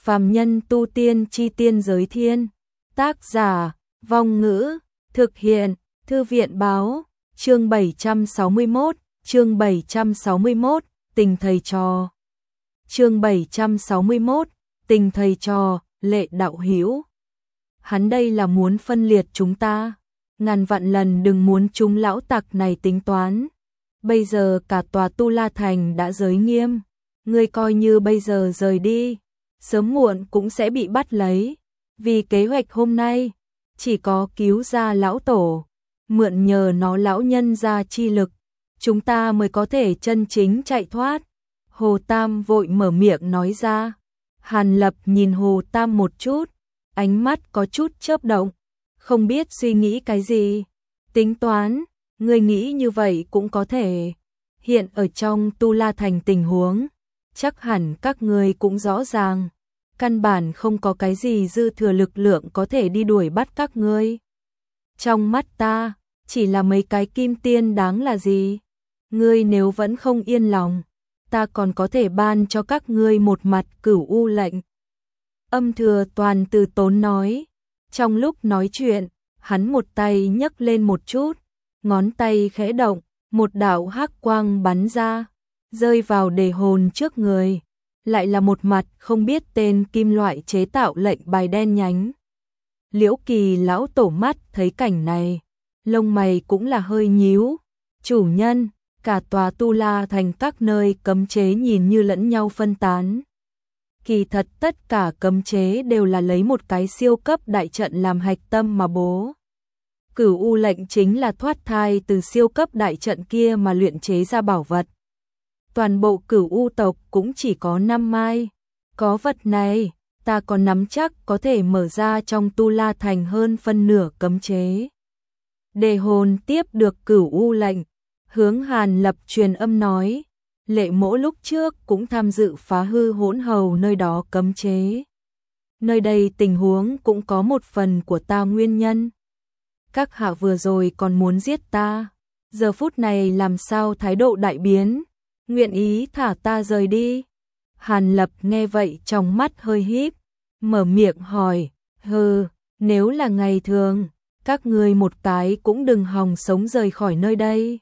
Phàm nhân tu tiên chi tiên giới thiên. Tác giả, Vong Ngữ, thực hiện, Thư viện báo, chương 761, tình thầy trò. Chương 761, tình thầy trò, Lệ đạo hữu. Hắn đây là muốn phân liệt chúng ta, ngàn vạn lần đừng muốn chúng lão tặc này tính toán. Bây giờ cả tòa Tu La Thành đã giới nghiêm, ngươi coi như bây giờ rời đi, sớm muộn cũng sẽ bị bắt lấy. Vì kế hoạch hôm nay, chỉ có cứu ra lão tổ, mượn nhờ nó lão nhân ra chi lực, chúng ta mới có thể chân chính chạy thoát. Hồ Tam vội mở miệng nói ra. Hàn Lập nhìn Hồ Tam một chút, ánh mắt có chút chớp động, không biết suy nghĩ cái gì. Tính toán, ngươi nghĩ như vậy cũng có thể. Hiện ở trong Tu La Thành tình huống, chắc hẳn các ngươi cũng rõ ràng, căn bản không có cái gì dư thừa lực lượng có thể đi đuổi bắt các ngươi. Trong mắt ta, chỉ là mấy cái kim tiên đáng là gì? Ngươi nếu vẫn không yên lòng, ta còn có thể ban cho các ngươi một mặt Cửu U lệnh. Âm Thừa Toàn từ tốn nói. Trong lúc nói chuyện, hắn một tay nhấc lên một chút, ngón tay khẽ động, một đạo hắc quang bắn ra, rơi vào đề hồn trước người, lại là một mặt không biết tên kim loại chế tạo lệnh bài đen nhánh. Liễu Kỳ lão tổ mắt thấy cảnh này, lông mày cũng là hơi nhíu. Chủ nhân, cả tòa Tu La Thành các nơi cấm chế nhìn như lẫn nhau phân tán. Kỳ thật tất cả cấm chế đều là lấy một cái siêu cấp đại trận làm hạch tâm mà bố. Cửu U lệnh chính là thoát thai từ siêu cấp đại trận kia mà luyện chế ra bảo vật. Toàn bộ Cửu U tộc cũng chỉ có 5 mai. Có vật này, ta còn nắm chắc có thể mở ra trong Tu La Thành hơn phân nửa cấm chế. Đề hồn tiếp được Cửu U lệnh, hướng Hàn Lập truyền âm nói. Lệ Mỗ lúc trước cũng tham dự phá hư hỗn hầu nơi đó cấm chế. Nơi đây tình huống cũng có một phần của ta nguyên nhân. Các hạ vừa rồi còn muốn giết ta, giờ phút này làm sao thái độ đại biến, nguyện ý thả ta rời đi. Hàn Lập nghe vậy trong mắt hơi híp, mở miệng hỏi, nếu là ngày thường, các ngươi một cái cũng đừng hòng sống rời khỏi nơi đây.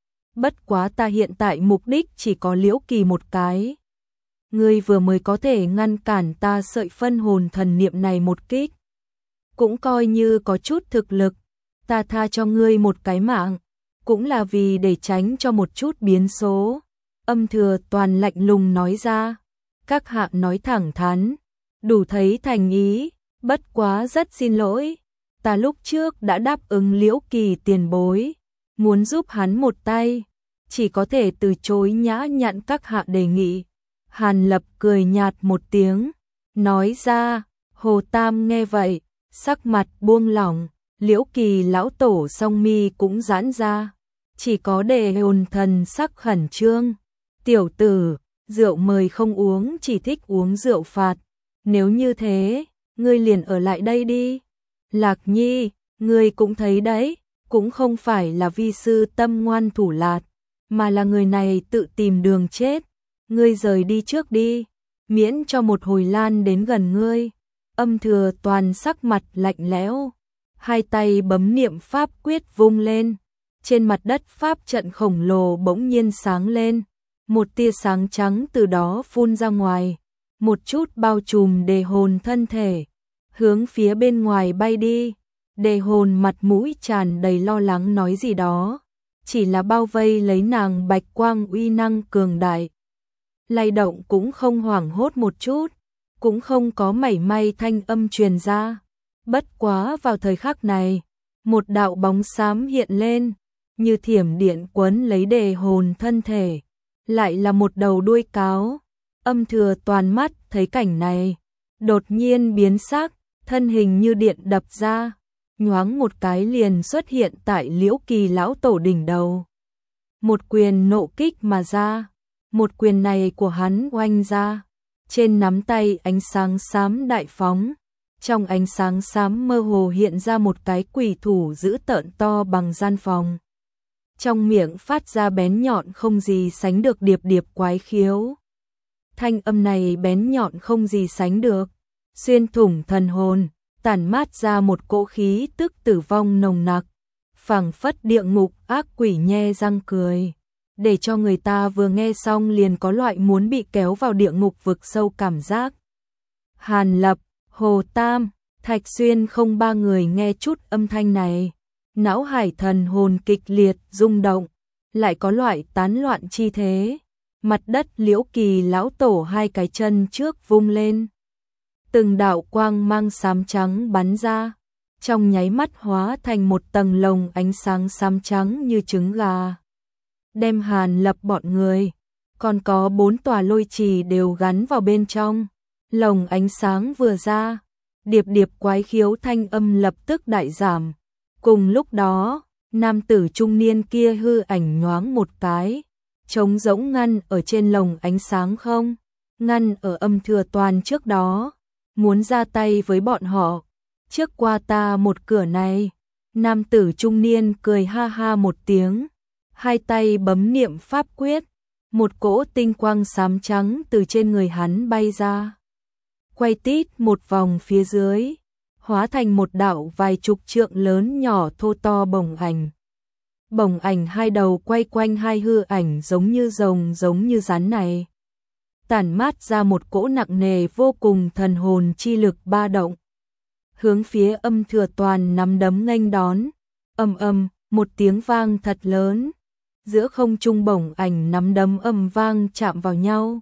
Bất quá ta hiện tại mục đích chỉ có Liễu Kỳ một cái. Ngươi vừa mới có thể ngăn cản ta sợi phân hồn thần niệm này một kích, cũng coi như có chút thực lực. Ta tha cho ngươi một cái mạng, cũng là vì để tránh cho một chút biến số. Âm Thừa Toàn lạnh lùng nói ra. Các hạ nói thẳng thắn, đủ thấy thành ý, bất quá rất xin lỗi. Ta lúc trước đã đáp ứng Liễu Kỳ tiền bối, muốn giúp hắn một tay, chỉ có thể từ chối nhã nhặn các hạ đề nghị. Hàn Lập cười nhạt một tiếng, nói ra. Hồ Tam nghe vậy, sắc mặt buông lỏng, Liễu Kỳ lão tổ song mi cũng giãn ra, chỉ có Đề Hồn thần sắc khẩn trương. Tiểu tử, rượu mời không uống, chỉ thích uống rượu phạt. Nếu như thế, ngươi liền ở lại đây đi. Lạc Nhi, ngươi cũng thấy đấy, cũng không phải là vi sư tâm ngoan thủ lạt, mà là người này tự tìm đường chết. Ngươi rời đi trước đi, miễn cho một hồi lan đến gần ngươi. Âm Thừa Toàn sắc mặt lạnh lẽo, hai tay bấm niệm pháp quyết vung lên, trên mặt đất pháp trận khổng lồ bỗng nhiên sáng lên, một tia sáng trắng từ đó phun ra ngoài, một chút bao trùm Đề Hồn thân thể, hướng phía bên ngoài bay đi. Đề Hồn mặt mũi tràn đầy lo lắng nói gì đó, chỉ là bao vây lấy nàng bạch quang uy năng cường đại, lay động cũng không hoảng hốt một chút, cũng không có mảy may thanh âm truyền ra. Bất quá vào thời khắc này, một đạo bóng xám hiện lên, như thiểm điện quấn lấy Đề Hồn thân thể, lại là một đầu đuôi cáo. Âm Thừa Toàn mắt thấy cảnh này, đột nhiên biến sắc, thân hình như điện đập ra, nhoáng một cái liền xuất hiện tại Liễu Kỳ lão tổ đỉnh đầu. Một quyền nộ kích mà ra, một quyền này của hắn oanh ra, trên nắm tay ánh sáng xám đại phóng, trong ánh sáng xám mơ hồ hiện ra một cái quỷ thủ dữ tợn to bằng gian phòng. Trong miệng phát ra bén nhọn không gì sánh được điệp điệp quái khiếu. Thanh âm này bén nhọn không gì sánh được, xuyên thủng thần hồn, tản mát ra một cỗ khí tức tử vong nồng nặc, phảng phất địa ngục ác quỷ nhe răng cười, để cho người ta vừa nghe xong liền có loại muốn bị kéo vào địa ngục vực sâu cảm giác. Hàn Lập, Hồ Tam, Thạch Xuyên không ba người nghe chút âm thanh này, não hải thần hồn kịch liệt rung động, lại có loại tán loạn chi thế. Mặt đất Liễu Kỳ lão tổ hai cái chân trước vung lên, từng đạo quang mang xám trắng bắn ra, trong nháy mắt hóa thành một tầng lồng ánh sáng xám trắng như trứng gà, đem Hàn Lập bọn người, còn có 4 tòa lôi trì đều gắn vào bên trong. Lồng ánh sáng vừa ra, điệp điệp quái khiếu thanh âm lập tức đại giảm. Cùng lúc đó, nam tử trung niên kia hư ảnh nhoáng một cái, trống rỗng ngăn ở trên lồng ánh sáng không, ngăn ở Âm Thừa Toàn trước đó, muốn ra tay với bọn họ, trước qua ta một cửa này. Nam tử trung niên cười ha ha một tiếng, hai tay bấm niệm pháp quyết, một cỗ tinh quang xám trắng từ trên người hắn bay ra, quay tít một vòng phía dưới, hóa thành một đạo vài chục trượng lớn nhỏ thô to bồng ảnh. Bồng ảnh hai đầu quay quanh hai hư ảnh giống như rồng giống như rắn này, tản mát ra một cỗ nặng nề vô cùng thần hồn chi lực ba động, hướng phía Âm Thừa Toàn nắm đấm nghênh đón. Ầm ầm, một tiếng vang thật lớn, giữa không trung bồng ảnh nắm đấm ầm vang chạm vào nhau.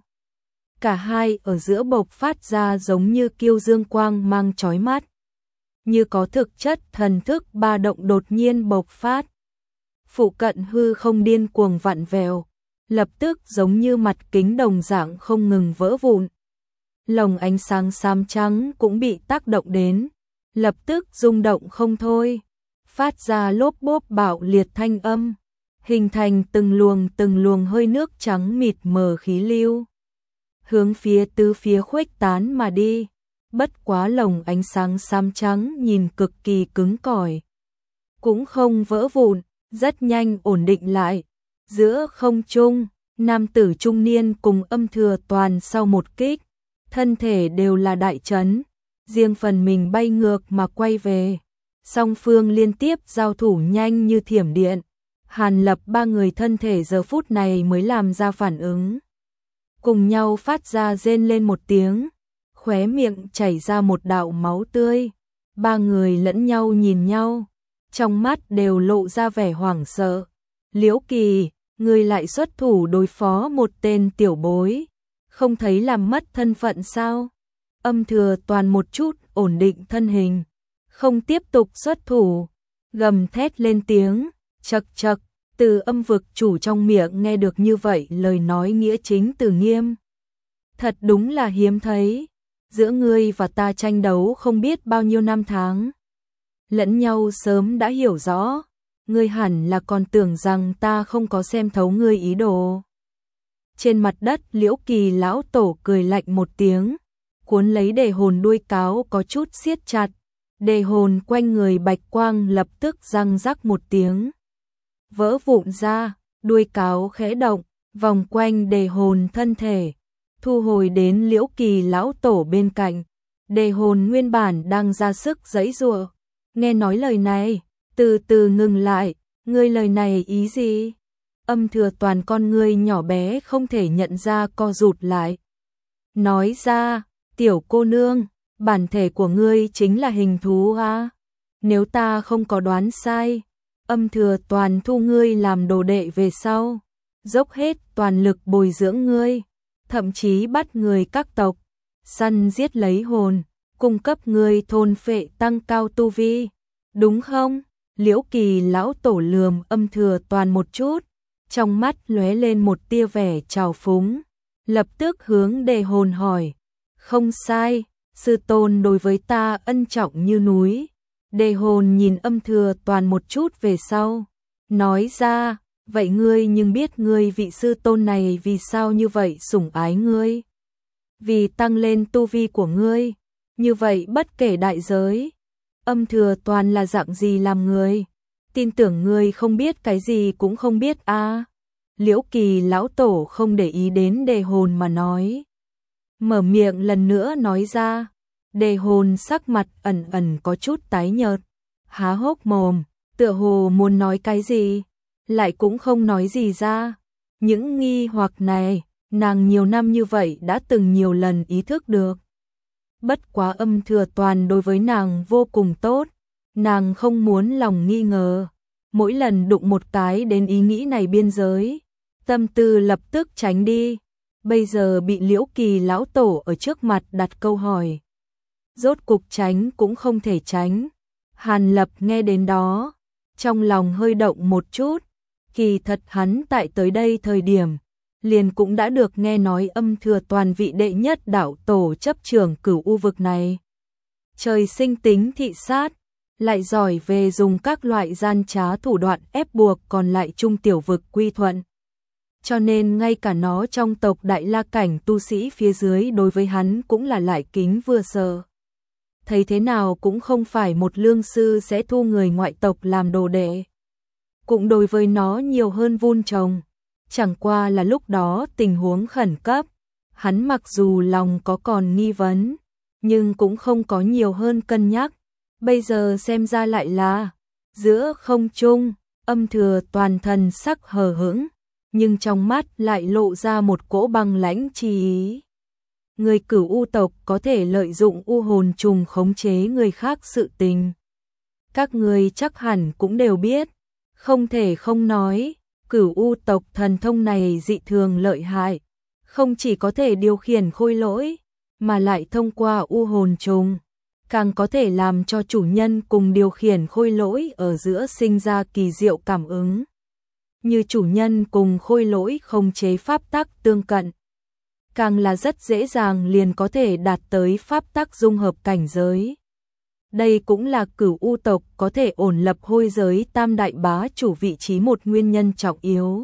Cả hai ở giữa bộc phát ra giống như kiêu dương quang mang chói mắt, như có thực chất thần thức ba động đột nhiên bộc phát. Phụ cận hư không điên cuồng vặn vẹo, lập tức giống như mặt kính đồng dạng không ngừng vỡ vụn. Lồng ánh sáng xám trắng cũng bị tác động đến, lập tức rung động không thôi, phát ra lốp bốp bạo liệt thanh âm, hình thành từng luồng hơi nước trắng mịt mờ khí lưu, hướng phía tứ phía khuếch tán mà đi. Bất quá lồng ánh sáng xám trắng nhìn cực kỳ cứng cỏi, cũng không vỡ vụn, rất nhanh ổn định lại. Giữa không trung, nam tử trung niên cùng Âm Thừa Toàn sau một kích, thân thể đều là đại chấn, riêng phần mình bay ngược mà quay về. Song phương liên tiếp giao thủ nhanh như thiểm điện. Hàn Lập ba người thân thể giờ phút này mới làm ra phản ứng, cùng nhau phát ra rên lên một tiếng, khóe miệng chảy ra một đạo máu tươi. Ba người lẫn nhau nhìn nhau, trong mắt đều lộ ra vẻ hoảng sợ. Liễu Kỳ, ngươi lại xuất thủ đối phó một tên tiểu bối, không thấy làm mất thân phận sao? Âm Thừa Toàn một chút ổn định thân hình, không tiếp tục xuất thủ, gầm thét lên tiếng, chậc chậc. Từ Âm vực chủ trong miệng nghe được như vậy lời nói nghĩa chính từ nghiêm. Thật đúng là hiếm thấy, giữa ngươi và ta tranh đấu không biết bao nhiêu năm tháng, lẫn nhau sớm đã hiểu rõ, ngươi hẳn là còn tưởng rằng ta không có xem thấu ngươi ý đồ. Trên mặt đất Liễu Kỳ lão tổ cười lạnh một tiếng, cuốn lấy đề hồn đuôi cáo có chút siết chặt, đề hồn quanh người bạch quang lập tức răng rắc một tiếng, vỡ vụn ra, đuôi cáo khẽ động, vòng quanh đề hồn thân thể, thu hồi đến Liễu Kỳ lão tổ bên cạnh. Đề hồn nguyên bản đang ra sức giãy giụa, nghe nói lời này, từ từ ngừng lại, ngươi lời này ý gì? Âm Thừa Toàn con ngươi nhỏ bé không thể nhận ra co rụt lại. Nói ra, tiểu cô nương, bản thể của ngươi chính là hình thú à? Nếu ta không có đoán sai, Âm Thừa Toàn thu ngươi làm đồ đệ về sau, dốc hết toàn lực bồi dưỡng ngươi, thậm chí bắt người các tộc, săn giết lấy hồn, cung cấp ngươi thôn phệ tăng cao tu vi, đúng không? Liễu Kỳ lão tổ lườm Âm Thừa Toàn một chút, trong mắt lóe lên một tia vẻ trào phúng, lập tức hướng đề hồn hỏi, không sai, sư tôn đối với ta ân trọng như núi. Đề hồn nhìn Âm Thừa Toàn một chút về sau, nói ra, vậy ngươi nhưng biết ngươi vị sư tôn này vì sao như vậy sủng ái ngươi? Vì tăng lên tu vi của ngươi, như vậy bất kể đại giới. Âm Thừa Toàn là dạng gì làm người? Tin tưởng ngươi không biết cái gì cũng không biết a. Liễu Kỳ lão tổ không để ý đến đề hồn mà nói, mở miệng lần nữa nói ra. Đề Hồn sắc mặt ẩn ẩn có chút tái nhợt, há hốc mồm, tựa hồ muốn nói cái gì, lại cũng không nói gì ra. Những nghi hoặc này, nàng nhiều năm như vậy đã từng nhiều lần ý thức được. Bất quá Âm Thừa Toàn đối với nàng vô cùng tốt, nàng không muốn lòng nghi ngờ. Mỗi lần đụng một cái đến ý nghĩ này biên giới, tâm tư lập tức tránh đi. Bây giờ bị Liễu Kỳ lão tổ ở trước mặt đặt câu hỏi, rốt cục tránh cũng không thể tránh. Hàn Lập nghe đến đó, trong lòng hơi động một chút. Kỳ thật hắn tại tới đây thời điểm, liền cũng đã được nghe nói Âm Thừa Toàn vị đệ nhất đạo tổ chấp trưởng Cửu U vực này. Trời sinh tính thị sát, lại giỏi về dùng các loại gian trá thủ đoạn ép buộc còn lại trung tiểu vực quy thuận. Cho nên ngay cả nó trong tộc Đại La cảnh tu sĩ phía dưới đối với hắn cũng là lại kính vừa sợ. Thấy thế nào cũng không phải một lương sư sẽ thu người ngoại tộc làm đồ đệ. Cũng đối với nó nhiều hơn vun trồng. Chẳng qua là lúc đó tình huống khẩn cấp, hắn mặc dù lòng có còn nghi vấn, nhưng cũng không có nhiều hơn cân nhắc. Bây giờ xem ra lại là giữa không trung, Âm Thừa Toàn thần sắc hờ hững, nhưng trong mắt lại lộ ra một cỗ băng lãnh chi ý. Người Cửu U tộc có thể lợi dụng u hồn trùng khống chế người khác sự tình. Các người chắc hẳn cũng đều biết, không thể không nói, Cửu U tộc thần thông này dị thường lợi hại, không chỉ có thể điều khiển khôi lỗi, mà lại thông qua u hồn trùng, càng có thể làm cho chủ nhân cùng điều khiển khôi lỗi ở giữa sinh ra kỳ diệu cảm ứng. Như chủ nhân cùng khôi lỗi khống chế pháp tắc tương cận, càng là rất dễ dàng liền có thể đạt tới pháp tắc dung hợp cảnh giới. Đây cũng là Cửu U tộc có thể ổn lập hôi giới tam đại bá chủ vị trí một nguyên nhân trọng yếu.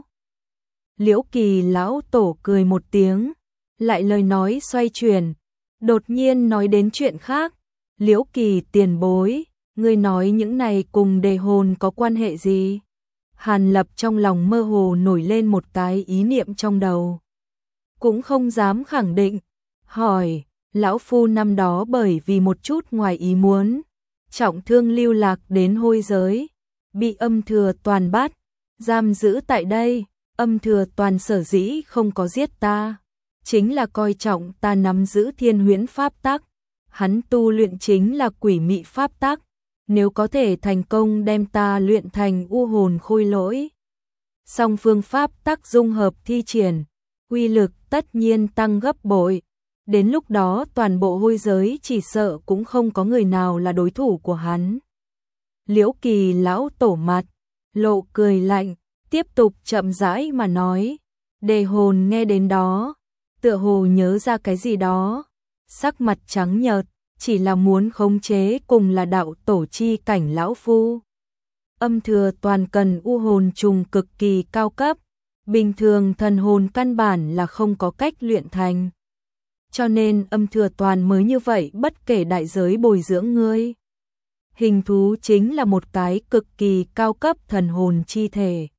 Liễu Kỳ lão tổ cười một tiếng, lại lời nói xoay chuyển, đột nhiên nói đến chuyện khác. Liễu Kỳ tiền bối, ngươi nói những này cùng Đề Hồn có quan hệ gì? Hàn Lập trong lòng mơ hồ nổi lên một cái ý niệm trong đầu, cũng không dám khẳng định, hỏi, lão phu năm đó bởi vì một chút ngoài ý muốn, trọng thương lưu lạc đến hôi giới, bị Âm Thừa Toàn bắt, giam giữ tại đây. Âm Thừa Toàn sở dĩ không có giết ta, chính là coi trọng ta nắm giữ thiên huyễn pháp tắc. Hắn tu luyện chính là quỷ mị pháp tắc, nếu có thể thành công đem ta luyện thành u hồn khôi lỗi, song phương pháp tắc dung hợp thi triển, uy lực tất nhiên tăng gấp bội. Đến lúc đó toàn bộ hôi giới chỉ sợ cũng không có người nào là đối thủ của hắn. Liễu Kỳ lão tổ mặt lộ cười lạnh, tiếp tục chậm rãi mà nói. Đề Hồn nghe đến đó, tựa hồ nhớ ra cái gì đó, sắc mặt trắng nhợt, chỉ là muốn khống chế cùng là đạo tổ chi cảnh lão phu. Âm Thừa Toàn cần u hồn trùng cực kỳ cao cấp, bình thường thần hồn căn bản là không có cách luyện thành. Cho nên Âm Thừa Toàn mới như vậy bất kể đại giới bồi dưỡng ngươi. Hình thú chính là một cái cực kỳ cao cấp thần hồn chi thể,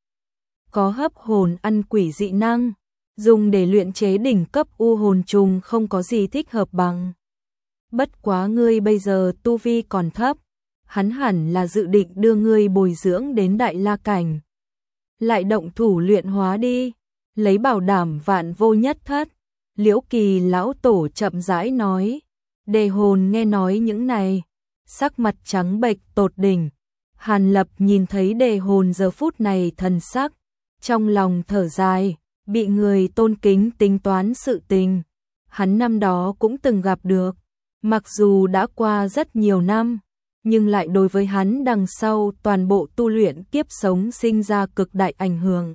có hấp hồn ăn quỷ dị năng, dùng để luyện chế đỉnh cấp u hồn trùng không có gì thích hợp bằng. Bất quá ngươi bây giờ tu vi còn thấp, hắn hẳn là dự định đưa ngươi bồi dưỡng đến Đại La cảnh. Lại động thủ luyện hóa đi, lấy bảo đảm vạn vô nhất thất. Liễu Kỳ lão tổ chậm rãi nói. Đề Hồn nghe nói những này, sắc mặt trắng bệch tột đỉnh. Hàn Lập nhìn thấy Đề Hồn giờ phút này thần sắc, trong lòng thở dài, bị người tôn kính tính toán sự tình. Hắn năm đó cũng từng gặp được, mặc dù đã qua rất nhiều năm, nhưng lại đối với hắn đằng sau toàn bộ tu luyện kiếp sống sinh ra cực đại ảnh hưởng.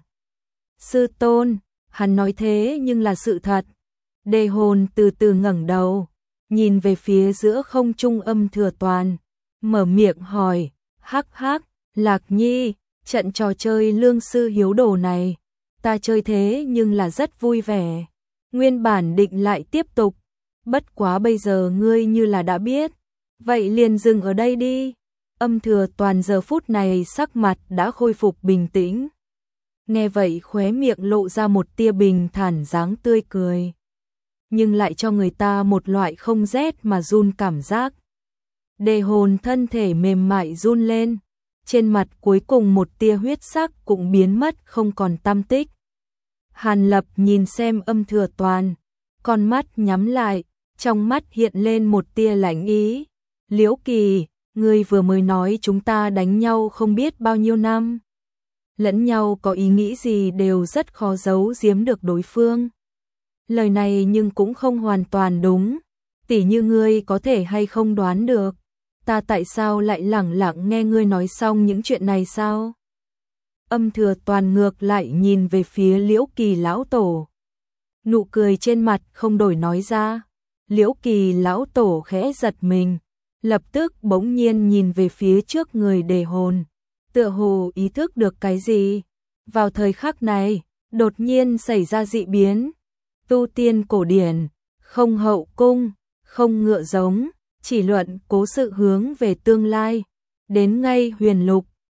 Sư tôn, hắn nói thế nhưng là sự thật. Đề Hồn từ từ ngẩng đầu, nhìn về phía giữa không trung Âm Thừa Toàn, mở miệng hỏi, hắc hắc, Lạc Nhi, trận trò chơi lương sư hiếu đồ này, ta chơi thế nhưng là rất vui vẻ. Nguyên bản định lại tiếp tục, bất quá bây giờ ngươi như là đã biết, vậy liền dừng ở đây đi. Âm Thừa Toàn giờ phút này sắc mặt đã khôi phục bình tĩnh. Nghe vậy khóe miệng lộ ra một tia bình thản dáng tươi cười. nhưng lại cho người ta một loại không rét mà run cảm giác. Đề hồn thân thể mềm mại run lên, trên mặt cuối cùng một tia huyết sắc cũng biến mất không còn tăm tích. Hàn Lập nhìn xem Âm Thừa Toàn, con mắt nhắm lại, trong mắt hiện lên một tia lạnh ý. Liễu Kỳ, ngươi vừa mới nói chúng ta đánh nhau không biết bao nhiêu năm. Lẫn nhau có ý nghĩ gì đều rất khó giấu giếm được đối phương. Lời này nhưng cũng không hoàn toàn đúng, tỉ như ngươi có thể hay không đoán được, ta tại sao lại lẳng lặng nghe ngươi nói xong những chuyện này sao? Âm Thừa Toàn ngược lại nhìn về phía Liễu Kỳ lão tổ. Nụ cười trên mặt không đổi nói ra. Liễu Kỳ lão tổ khẽ giật mình, lập tức bỗng nhiên nhìn về phía trước người Đề hồn, tựa hồ ý thức được cái gì. Vào thời khắc này, đột nhiên xảy ra dị biến. Tu tiên cổ điển, không hậu cung, không ngựa giống, chỉ luận cố sự hướng về tương lai. Đến ngay huyền lục,